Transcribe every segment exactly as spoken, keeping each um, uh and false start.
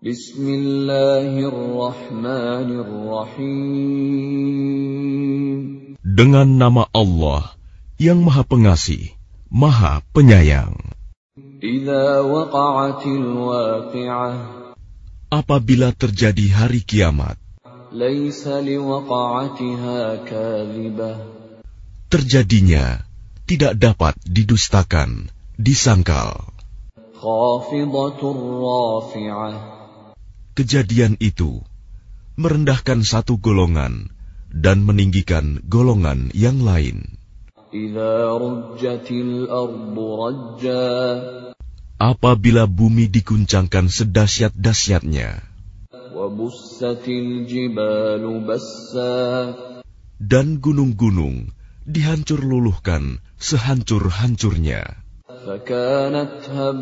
Bismillahirrahmanirrahim. Dengan nama Allah yang Maha Pengasih, Maha Penyayang. Idza waqa'atil waqi'ah. Apabila terjadi hari kiamat, Laisa liwaqa'atiha kadhibah. terjadinya tidak dapat didustakan, disangkal. Khafidatur rafi'ah. Kejadian itu merendahkan satu golongan dan meninggikan golongan yang lain. Idza rujjatil ardu rajja. Apabila bumi diguncangkan sedahsyat-dahsyatnya, Wa bussatil jibalu bassa. dan gunung-gunung dihancur luluhkan sehancur-hancurnya, Fakanat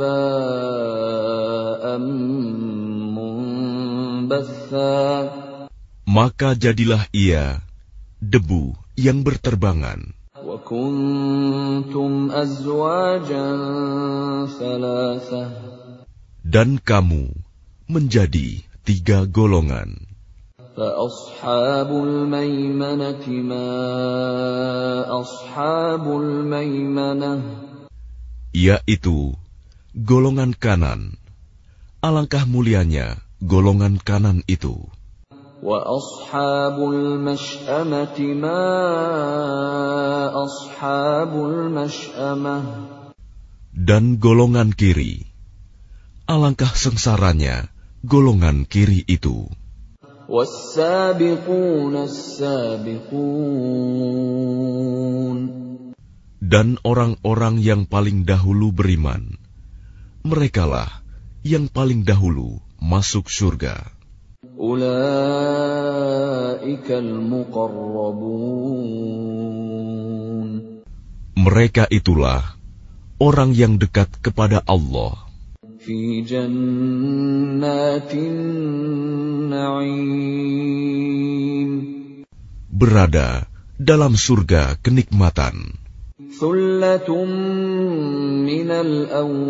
haba'an munbatha. maka jadilah ia debu yang berterbangan. Wa kuntum azwajan thalathah. Dan kamu menjadi tiga golongan. Fa ashabul maimanati ma ashabul maimanah. Yaitu golongan kanan. Alangkah mulianya golongan kanan itu. Wa ashabul mash'amati ma ashabul mash'amah. Dan golongan kiri. Alangkah sengsaranya golongan kiri itu. Was-sabiquna as-sabiqun. Dan orang-orang yang paling dahulu beriman, merekalah yang paling dahulu masuk surga. Ulaikal muqarrabun. Mereka itulah orang yang dekat kepada Allah Fi jannatin na'im. berada dalam surga kenikmatan. Thullatun minal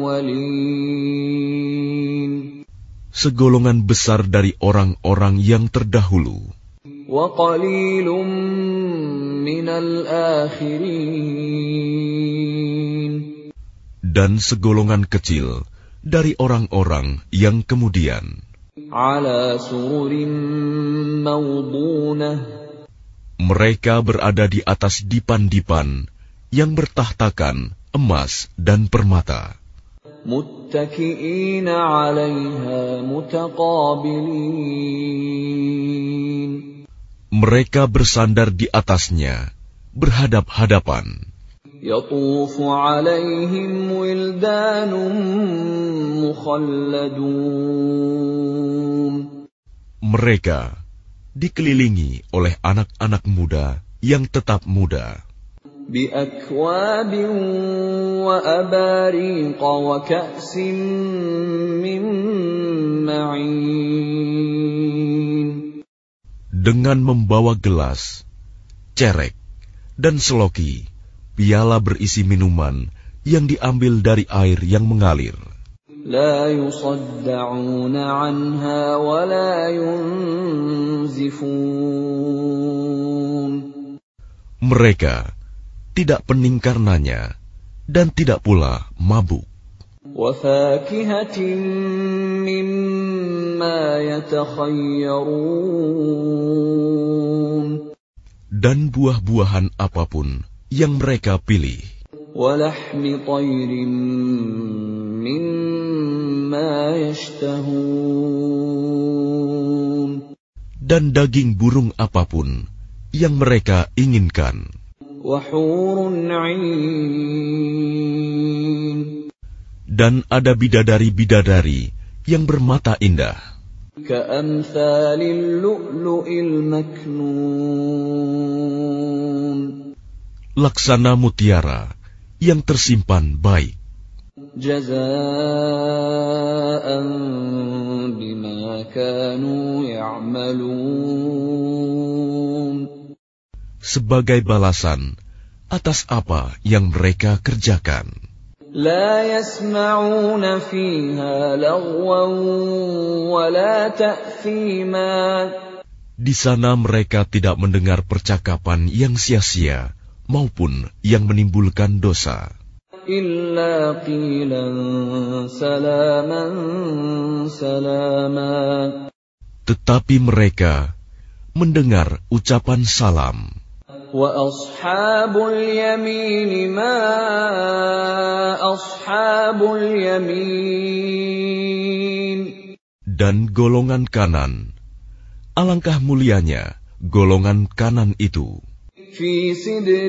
awwalin. Segolongan besar dari orang-orang yang terdahulu. Wa qalilun minal akhirin. Dan segolongan kecil dari orang-orang yang kemudian. Ala sururin mawdunah. Mereka berada di atas dipan-dipan yang bertahtakan emas dan permata. Muttaki'ina 'alaiha mutaqabilin. Mereka bersandar di atasnya, berhadap-hadapan. Yatufu 'alaihim wildanun mukhalladun. Mereka dikelilingi oleh anak-anak muda yang tetap muda. Bi akwabin wa abariqa wa ka'sin min ma'in. Dengan membawa gelas, cerek, dan seloki, piala berisi minuman yang diambil dari air yang mengalir. La yusadda'una 'anha wa la yunzifun. Mereka tidak pening karenanya dan tidak pula mabuk. Wa fakihatin mimma yatakhayyarun. Dan buah-buahan apapun yang mereka pilih. Wa lahmi tayrin mimma yashtahun. Dan daging burung apapun yang mereka inginkan. Wa hurun 'ain. Dan ada bidadari-bidadari yang bermata indah. Ka'amthalil lu'lu'il maknun. Laksana mutiara yang tersimpan baik. Jazaa'an bima kanu ya'malun. Sebagai balasan atas apa yang mereka kerjakan. لا يسمعون فيها لغوا ولا تأثيما. Di sana mereka tidak mendengar percakapan yang sia-sia maupun yang menimbulkan dosa. إلا قيلا سلاما سلاما. Tetapi mereka mendengar ucapan salam. وأصحاب اليمين ما أصحاب اليمين. Dan golongan kanan, alangkah mulianya golongan kanan itu. في سدر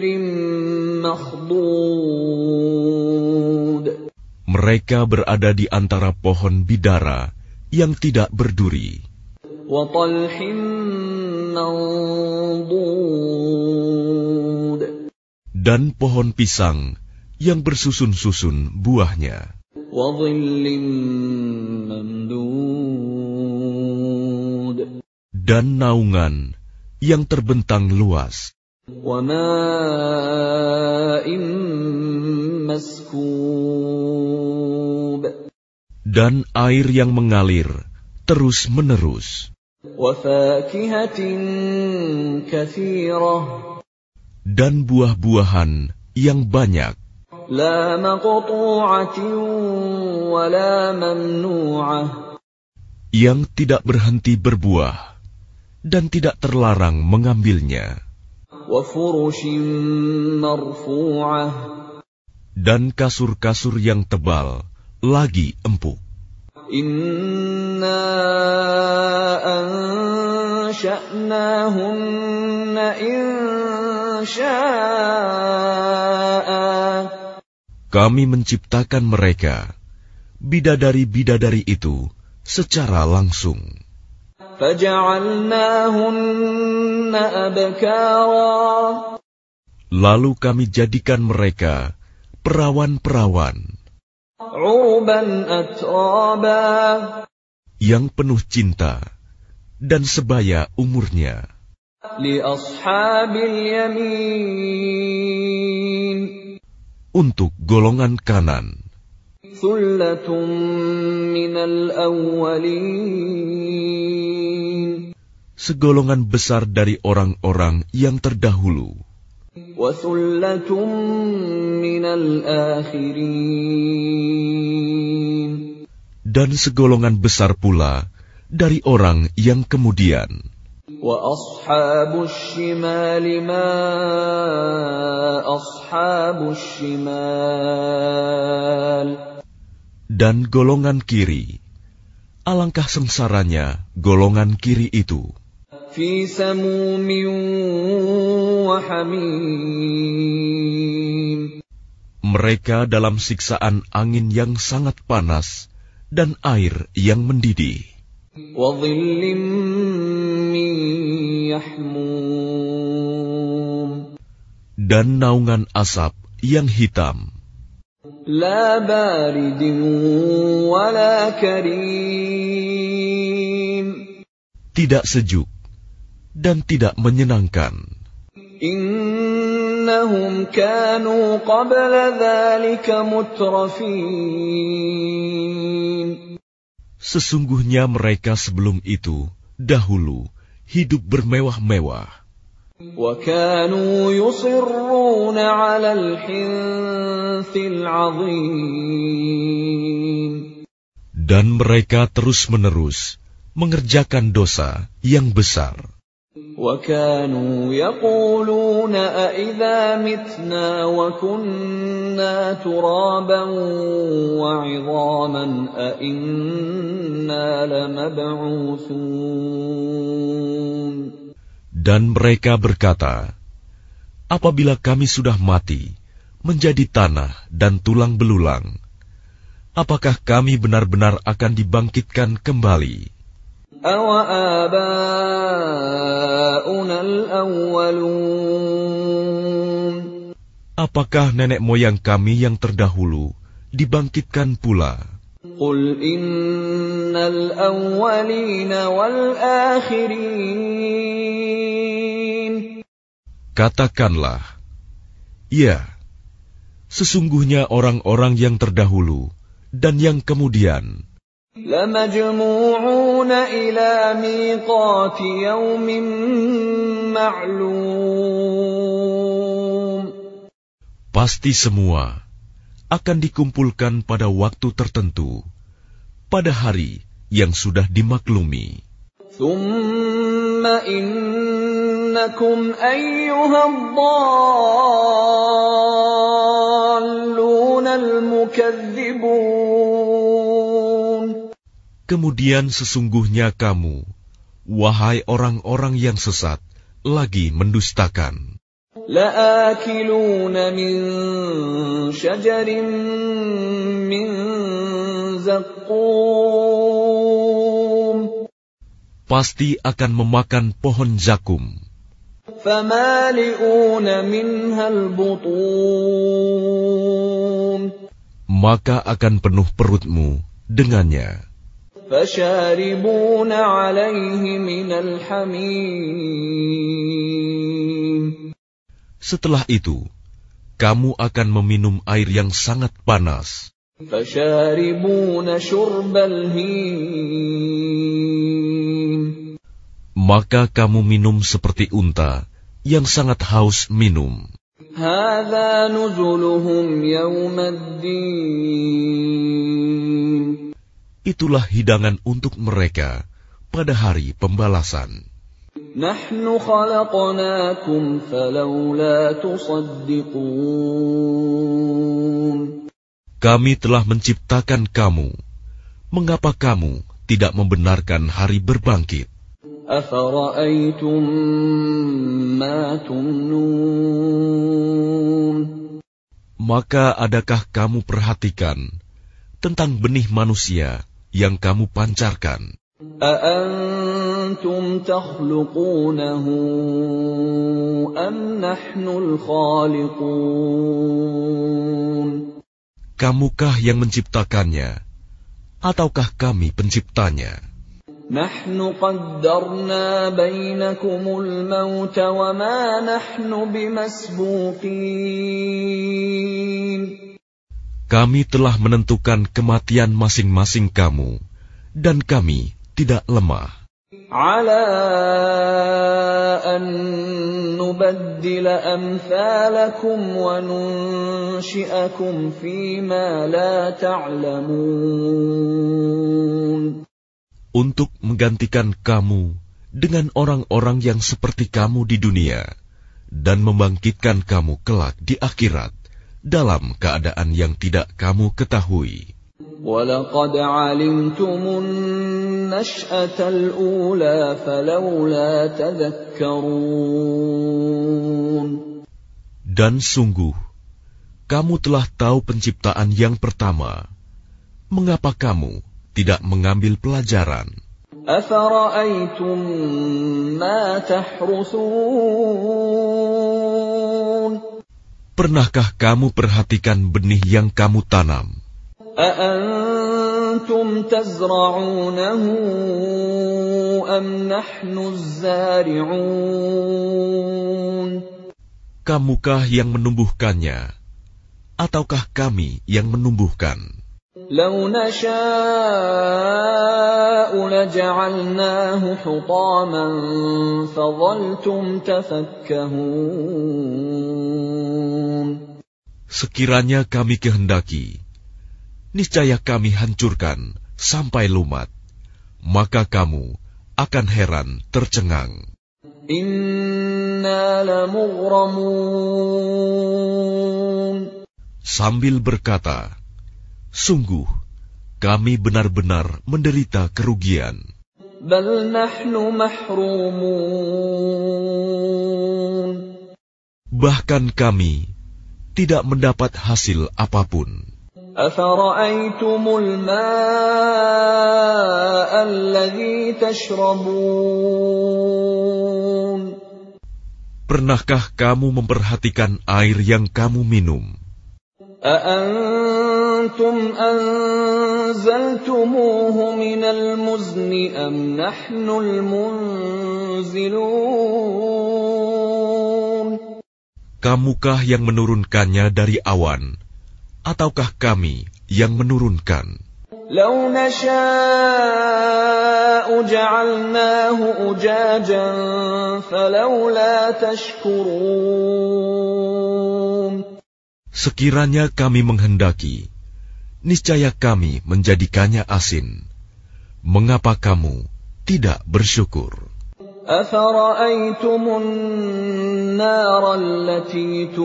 مخضود. Mereka berada di antara pohon bidara yang tidak berduri. وطلح منضود. Dan pohon pisang yang bersusun-susun buahnya. وظل ممدود. Dan naungan yang terbentang luas. وماء مسكوب. Dan air yang mengalir terus-menerus. وفاكهة كثيرة. Dan buah-buahan yang banyak. لا مقطوعة ولا ممنوعة. Yang tidak berhenti berbuah dan tidak terlarang mengambilnya. وفرش مرفوعة. Dan kasur-kasur yang tebal lagi empuk. إنا أنشأناهن إنشاء. Kami menciptakan mereka, bidadari-bidadari itu, secara langsung. فجعلناهن أبكارا. Lalu kami jadikan mereka perawan-perawan عربا أترابا. yang penuh cinta dan sebaya umurnya. لأصحاب اليمين. Untuk golongan kanan, ثلة من الأولين. segolongan besar dari orang-orang yang terdahulu. وثلة من الآخرين. Dan segolongan besar pula dari orang yang kemudian. وأصحاب الشمال ما أصحاب الشمال. Dan golongan kiri, alangkah sengsaranya golongan kiri itu. في سموم وحميم. Mereka dalam siksaan angin yang sangat panas dan air yang mendidih. وظل من يحموم. Dan naungan asap yang hitam. لا بارد ولا كريم. Tidak sejuk dan tidak menyenangkan. إنهم كانوا قبل ذلك مترفين. Sesungguhnya mereka sebelum itu, dahulu, hidup bermewah-mewah. وكانوا يصرون على الحنث العظيم. Dan mereka terus-menerus mengerjakan dosa yang besar. وكانوا يقولون أإذا متنا وكنا ترابا وعظاما أإنا لمبعوثون. Dan mereka berkata, apabila kami sudah mati, menjadi tanah dan tulang belulang, apakah kami benar-benar akan dibangkitkan kembali? أَوَآبَاؤُنَا الْأَوَّلُونَ. Apakah nenek moyang kami yang terdahulu dibangkitkan pula? قُلْ إِنَّ الْأَوَّلِينَ وَالْآخِرِينَ. Katakanlah, ya, Sesungguhnya orang-orang yang terdahulu dan yang kemudian لَمَجْمُوعُونَ إِلَى مِيقَاتِ يَوْمٍ مَّعْلُومٍ. pasti semua akan dikumpulkan pada waktu tertentu, pada hari yang sudah dimaklumi. ثُمَّ إِنَّكُمْ أَيُّهَا الضَّالُّونَ الْمُكَذِّبُونَ. Kemudian sesungguhnya kamu, wahai orang-orang yang sesat, lagi mendustakan. لَآكِلُونَ مِنْ شَجَرٍ مِّنْ زَقُّومٍ. Pasti akan memakan pohon zakum. فَمَالِئُونَ مِنْهَا الْبُطُونَ. Maka akan penuh perutmu dengannya. فَشَارِبُونَ عَلَيْهِ مِنَ الْحَمِيمِ. Setelah itu, kamu akan meminum air yang sangat panas. فَشَارِبُونَ شُرْبَ الْهِيمِ. Maka kamu minum seperti unta yang sangat haus minum. هَذَا نُزُلُهُمْ يَوْمَ الدِّينِ. Itulah hidangan untuk mereka pada hari pembalasan. نَحْنُ خَلَقْنَاكُمْ فَلَوْلَا تُصَدِّقُونَ. Kami telah menciptakan kamu. Mengapa kamu tidak membenarkan hari berbangkit? أَفَرَأَيْتُمْ مَا تُمْنُونَ. Maka adakah kamu perhatikan tentang benih manusia yang kamu pancarkan? أَأَنْتُمْ تَخْلُقُونَهُ أَمْ نَحْنُ الْخَالِقُونَ. Kamukah yang menciptakannya, ataukah kami penciptanya? نَحْنُ قَدَّرْنَا بَيْنَكُمُ الْمَوْتَ وَمَا نَحْنُ بِمَسْبُوقِينَ. Kami telah menentukan kematian masing-masing kamu, dan kami tidak lemah. عَلَىٰ أَن نُّبَدِّلَ أَمْثَالَكُمْ وَنُنشِئَكُمْ فِيمَا لَا تَعْلَمُونَ. Untuk menggantikan kamu dengan orang-orang yang seperti kamu di dunia, dan membangkitkan kamu kelak di akhirat dalam keadaan yang tidak kamu ketahui. وَلَقَدْ عَلِمْتُمُ النَّشْأَةَ الْأُولَى فَلَوْلَا تَذَكَّرُونَ. Dan sungguh, kamu telah tahu penciptaan yang pertama. Mengapa kamu tidak mengambil pelajaran? أَفَرَأَيْتُمْ مَا تَحْرُثُونَ. Pernahkah kamu perhatikan benih yang kamu tanam? أَأَنْتُمْ تَزْرَعُونَهُ أَمْ نَحْنُ الزَّارِعُونَ. Kamukah yang menumbuhkannya, ataukah kami yang menumbuhkan? لَوْ نَشَاءُ لَجَعَلْنَاهُ حُطَامًا فَظَلْتُمْ تَفَكَّهُونَ. Sekiranya kami kehendaki, niscaya kami hancurkan sampai lumat, maka kamu akan heran tercengang. Inna lamughramun. Sambil berkata, sungguh kami benar-benar menderita kerugian. Bal nahnu mahrumun. Bahkan kami tidak mendapat hasil apapun. Afara'aytumul ma'a alladhi tashrabun. Pernahkah kamu memperhatikan air yang kamu minum? A'antum anzaltumuhu minal muzni am nahnul munzilun. Kamukah yang menurunkannya dari awan, ataukah kami yang menurunkan? لو نشاء جعلناه أجاجا فلولا تشكرون. Sekiranya kami menghendaki, niscaya kami menjadikannya asin. Mengapa kamu tidak bersyukur? أفرأيتم النار التي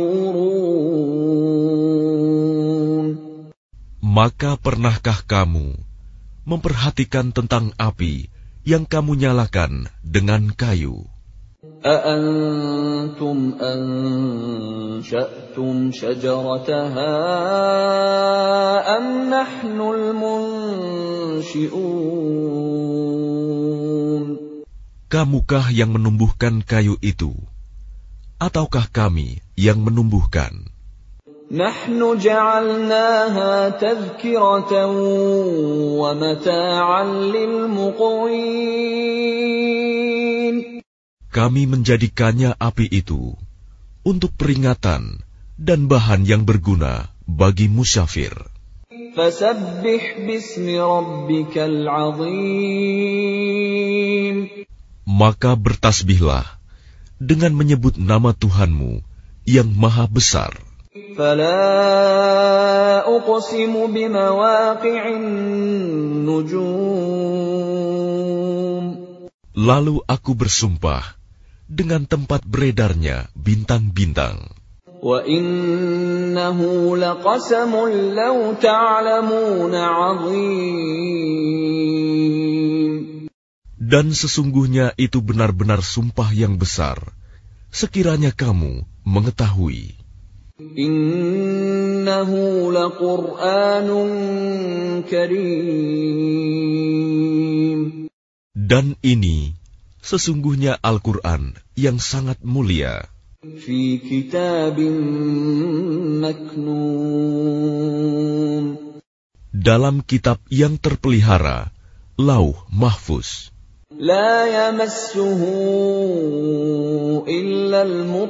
تورون. Maka pernahkah kamu memperhatikan tentang api yang kamu nyalakan dengan kayu? أأنتم أنشأتم شجرتها أم نحن المنشئون. Kamukah yang menumbuhkan kayu itu, ataukah kami yang menumbuhkan? نحن جعلناها تذكرة ومتاعا للمقوين. Kami menjadikannya api itu untuk peringatan dan bahan yang berguna bagi musyafir. فسبح باسم ربك العظيم. Maka bertasbihlah dengan menyebut nama Tuhanmu yang maha besar. فلا أقسم بمواقع النجوم. Lalu aku bersumpah dengan tempat beredarnya bintang-bintang. وإنه لقسم لو تعلمون عظيم. Dan sesungguhnya itu benar-benar sumpah yang besar, sekiranya kamu mengetahui. Innahu laqur'anun karim. Dan ini sesungguhnya Al-Quran yang sangat mulia. Fi kitabim maknun. Dalam kitab yang terpelihara, Lauh Mahfuz. La yamassuhu illa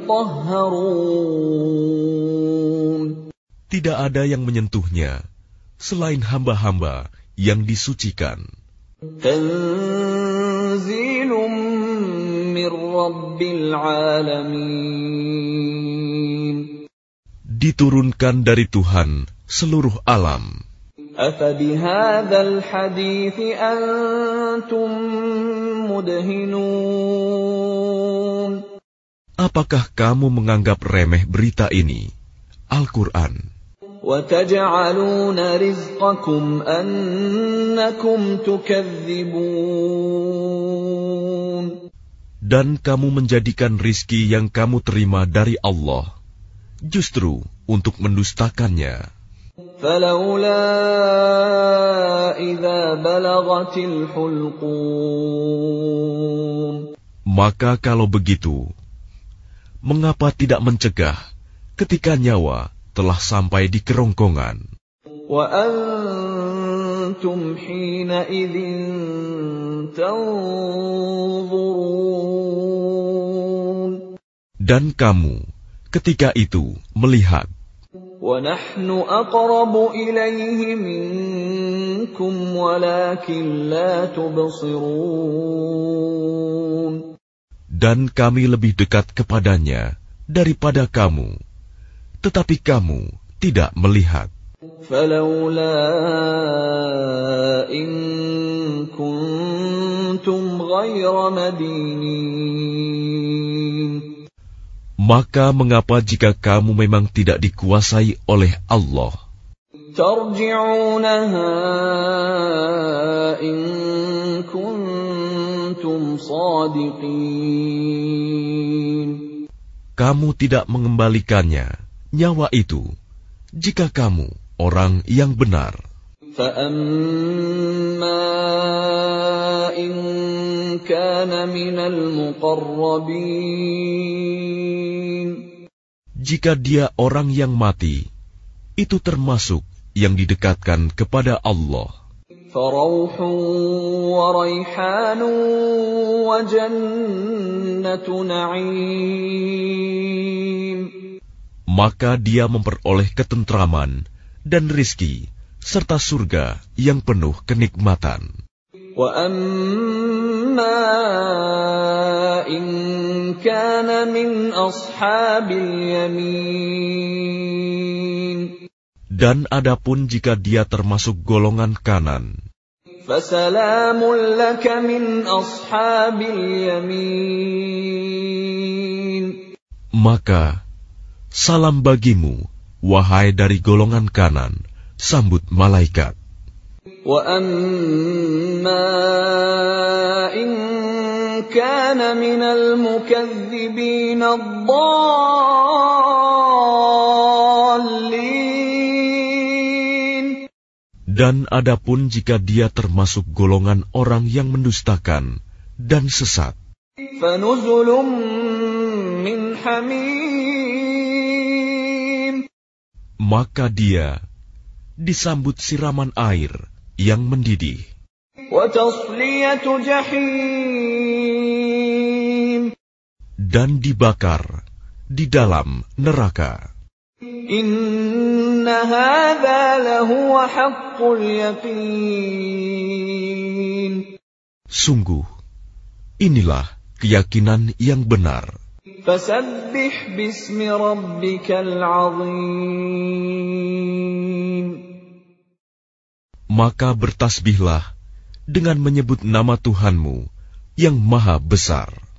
al-mutahharun. Tidak ada yang menyentuhnya selain hamba-hamba yang disucikan. Tanzilum min rabbil alamin. Diturunkan dari Tuhan seluruh alam. Afabihadzal hadithi antum mudhinun. Apakah kamu menganggap remeh berita ini, Al-Quran? وَتَجْعَلُونَ رِزْقَكُمْ أَنَّكُمْ تُكَذِّبُونَ. Dan kamu menjadikan rizki yang kamu terima dari Allah justru untuk mendustakannya. فَلَوْلَا إِذَا بَلَغَتِ الْحُلْقُومَ. Maka kalau begitu, mengapa tidak mencegah ketika nyawa telah sampai di kerongkongan? وَأَنْتُمْ حِينَئِذٍ تَنْظُرُونَ. Dan kamu ketika itu melihat. وَنَحْنُ أَقْرَبُ إِلَيْهِ مِنْكُمْ وَلَكِنْ لَا تُبْصِرُونَ. Dan kami lebih dekat kepadanya daripada kamu, tetapi kamu tidak melihat. فَلَوْلَا إِن كُنْتُمْ غَيْرَ مَدِينِينَ. Maka mengapa jika kamu memang tidak dikuasai oleh Allah? تَرْجِعُونَهَا إِن كُنْتُمْ صَادِقِينَ. Kamu tidak mengembalikannya, nyawa itu, jika kamu orang yang benar. فَأَمَّا إِن كَانَ مِنَ الْمُقَرَّبِينَ. Jika dia orang yang mati, itu termasuk yang didekatkan kepada Allah. فَرَوْحٌ وَرَيْحَانٌ وَجَنَّةُ نَعِيمٍ. Maka dia memperoleh ketentraman dan rizki, serta surga yang penuh kenikmatan. وَأَمَّا إِنْ كَانَ مِنْ أَصْحَابِ الْيَمِينِ. Dan adapun jika dia termasuk golongan kanan, فَسَلَامٌ لَكَ مِنْ أَصْحَابِ الْيَمِينِ. maka salam bagimu, wahai dari golongan kanan, sambut malaikat. وَأَمَّا إِنْ كَانَ مِنَ الْمُكَذِّبِينَ الضَّالِّينَ. Dan adapun jika dia termasuk golongan orang yang mendustakan dan sesat, فَنُزُلٌ مِّنْ حَمِيمٍ. maka dia disambut siraman air yang mendidih, وَتَصْلِيَةُ جَحِيمٍ. dan dibakar di dalam neraka. إِنَّ هَذَا لَهُوَ حَقُّ الْيَقِينِ. Sungguh, inilah keyakinan yang benar. فَسَبِّحْ بِاسْمِ رَبِّكَ الْعَظِيمِ. Maka bertasbihlah dengan menyebut nama Tuhanmu yang maha besar.